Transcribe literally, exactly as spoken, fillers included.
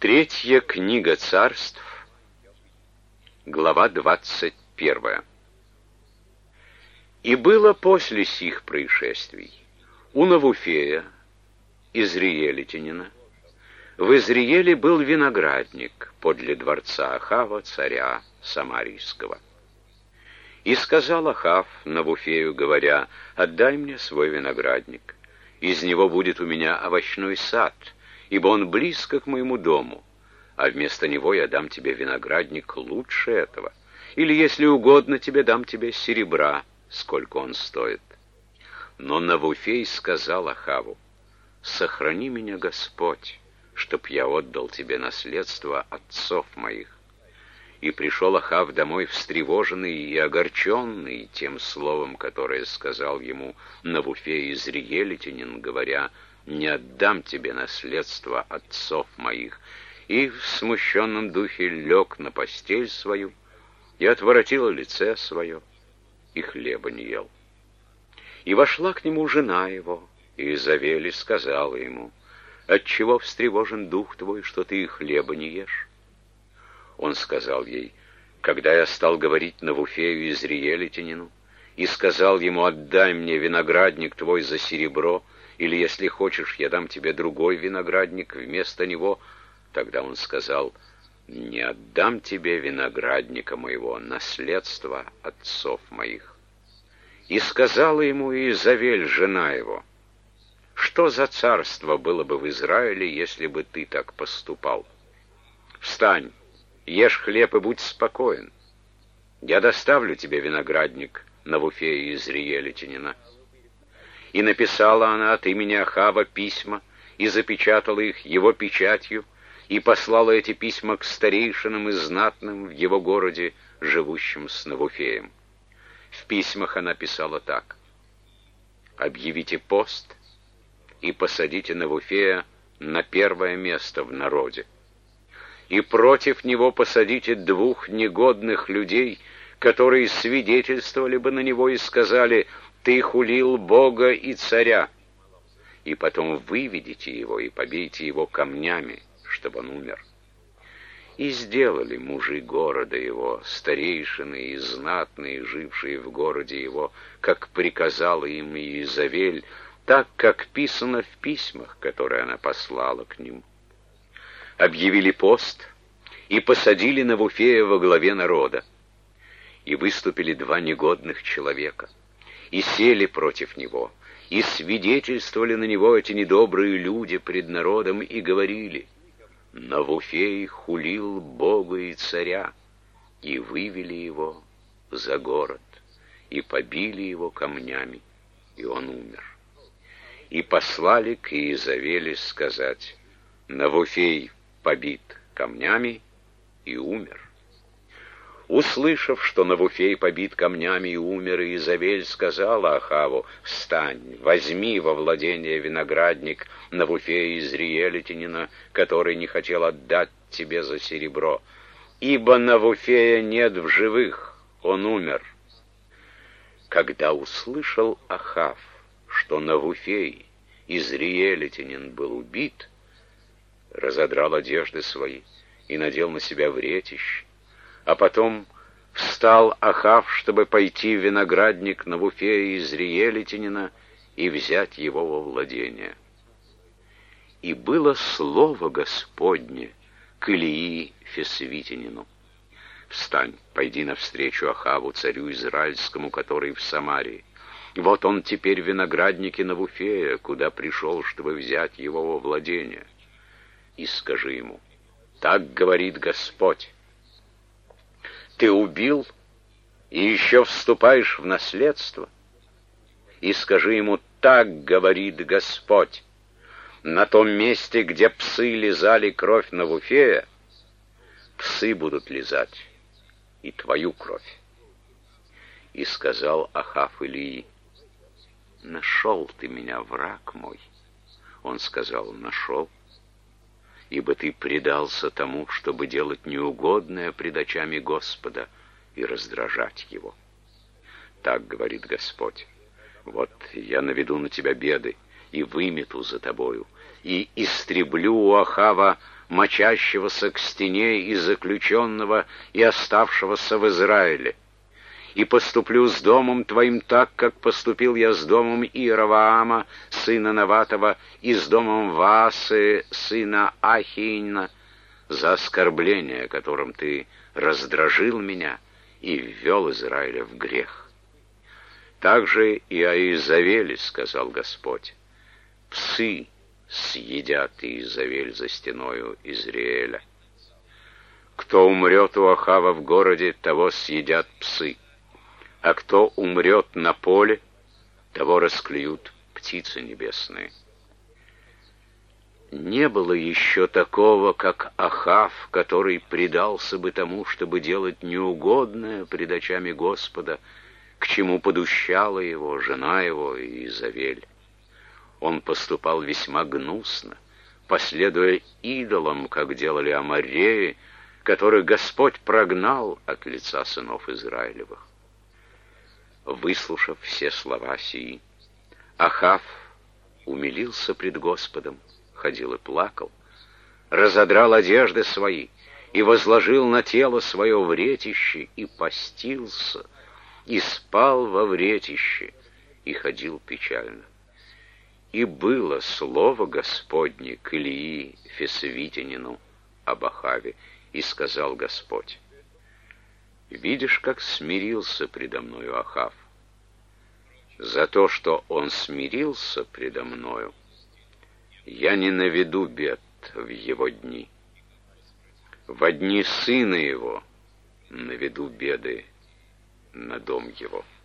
Третья книга Царств, глава двадцать первая. И было после сих происшествий у Навуфея, изриелитянина, в Изриеле был виноградник подле дворца Ахава, царя Самарийского. И сказал Ахав Навуфею, говоря: «Отдай мне свой виноградник, из него будет у меня овощной сад, ибо он близко к моему дому, а вместо него я дам тебе виноградник лучше этого, или, если угодно, тебе дам тебе серебра, сколько он стоит». Но Навуфей сказал Ахаву: «Сохрани меня, Господь, чтоб я отдал тебе наследство отцов моих». И пришел Ахав домой встревоженный и огорченный тем словом, которое сказал ему Навуфей изриелитянин, говоря: «Не отдам тебе наследство отцов моих». И в смущенном духе лег на постель свою и отворотил лице свое, и хлеба не ел. И вошла к нему жена его, и Изавель, и сказала ему: «Отчего встревожен дух твой, что ты и хлеба не ешь?» Он сказал ей: «Когда я стал говорить Навуфею изриелитянину и сказал ему: отдай мне виноградник твой за серебро, или, если хочешь, я дам тебе другой виноградник вместо него, тогда он сказал: не отдам тебе виноградника моего, наследство отцов моих». И сказала ему Изавель, жена его: «Что за царство было бы в Израиле, если бы ты так поступал? Встань, ешь хлеб и будь спокоен. Я доставлю тебе виноградник Навуфея изриелитянина». И написала она от имени Ахава письма, и запечатала их его печатью, и послала эти письма к старейшинам и знатным в его городе, живущим с Навуфеем. В письмах она писала так: «Объявите пост и посадите Навуфея на первое место в народе. И против него посадите двух негодных людей, которые свидетельствовали бы на него и сказали: ты хулил Бога и царя. И потом выведите его и побейте его камнями, чтобы он умер». И сделали мужи города его, старейшины и знатные, жившие в городе его, как приказала им Изавель, так, как писано в письмах, которые она послала к ним. Объявили пост и посадили Навуфея во главе народа. И выступили два негодных человека, и сели против него, и свидетельствовали на него эти недобрые люди пред народом, и говорили: «Навуфей хулил Бога и царя», и вывели его за город, и побили его камнями, и он умер. И послали к Иезавели сказать: «Навуфей побит камнями и умер». Услышав, что Навуфей побит камнями и умер, Иезавель сказала Ахаву: «Встань, возьми во владение виноградник Навуфея изриелитянина, который не хотел отдать тебе за серебро, ибо Навуфея нет в живых, он умер». Когда услышал Ахав, что Навуфей изриелитянин был убит, разодрал одежды свои и надел на себя вретище. А потом встал Ахав, чтобы пойти в виноградник Навуфея изриелитянина и взять его во владение. И было слово Господне к Илии Фесвитянину: «Встань, пойди навстречу Ахаву, царю израильскому, который в Самарии. Вот он теперь в винограднике Навуфея, куда пришел, чтобы взять его во владение. И скажи ему: так говорит Господь: ты убил и еще вступаешь в наследство. И скажи ему: так говорит Господь: на том месте, где псы лизали кровь Навуфея, псы будут лизать и твою кровь». И сказал Ахав Илии: «Нашел ты меня, враг мой». Он сказал: «Нашел, ибо ты предался тому, чтобы делать неугодное пред очами Господа и раздражать его. Так говорит Господь: вот я наведу на тебя беды и вымету за тобою, и истреблю у Ахава мочащегося к стене и заключенного, и оставшегося в Израиле. И поступлю с домом твоим так, как поступил я с домом Иеровоама, сына Наватова, и с домом Ваасы, сына Ахиина, за оскорбление, которым ты раздражил меня и ввел Израиля в грех. Также и о Иезавеле сказал Господь: псы съедят Иезавель за стеною Израиля. Кто умрет у Ахава в городе, того съедят псы, а кто умрет на поле, того расклюют птицы небесные. Не было еще такого, как Ахав, который предался бы тому, чтобы делать неугодное пред очами Господа, к чему подущала его жена его Иезавель. Он поступал весьма гнусно, последуя идолам, как делали амореи, которых Господь прогнал от лица сынов Израилевых. Выслушав все слова сии, Ахав умилился пред Господом, ходил и плакал, разодрал одежды свои и возложил на тело свое вретище и постился, и спал во вретище, и ходил печально. И было слово Господне к Илии Фесвитянину об Ахаве, и сказал Господь: видишь, как смирился предо мною Ахав. За то, что он смирился предо мною, я не наведу бед в его дни. Во дни сына его наведу беды на дом его.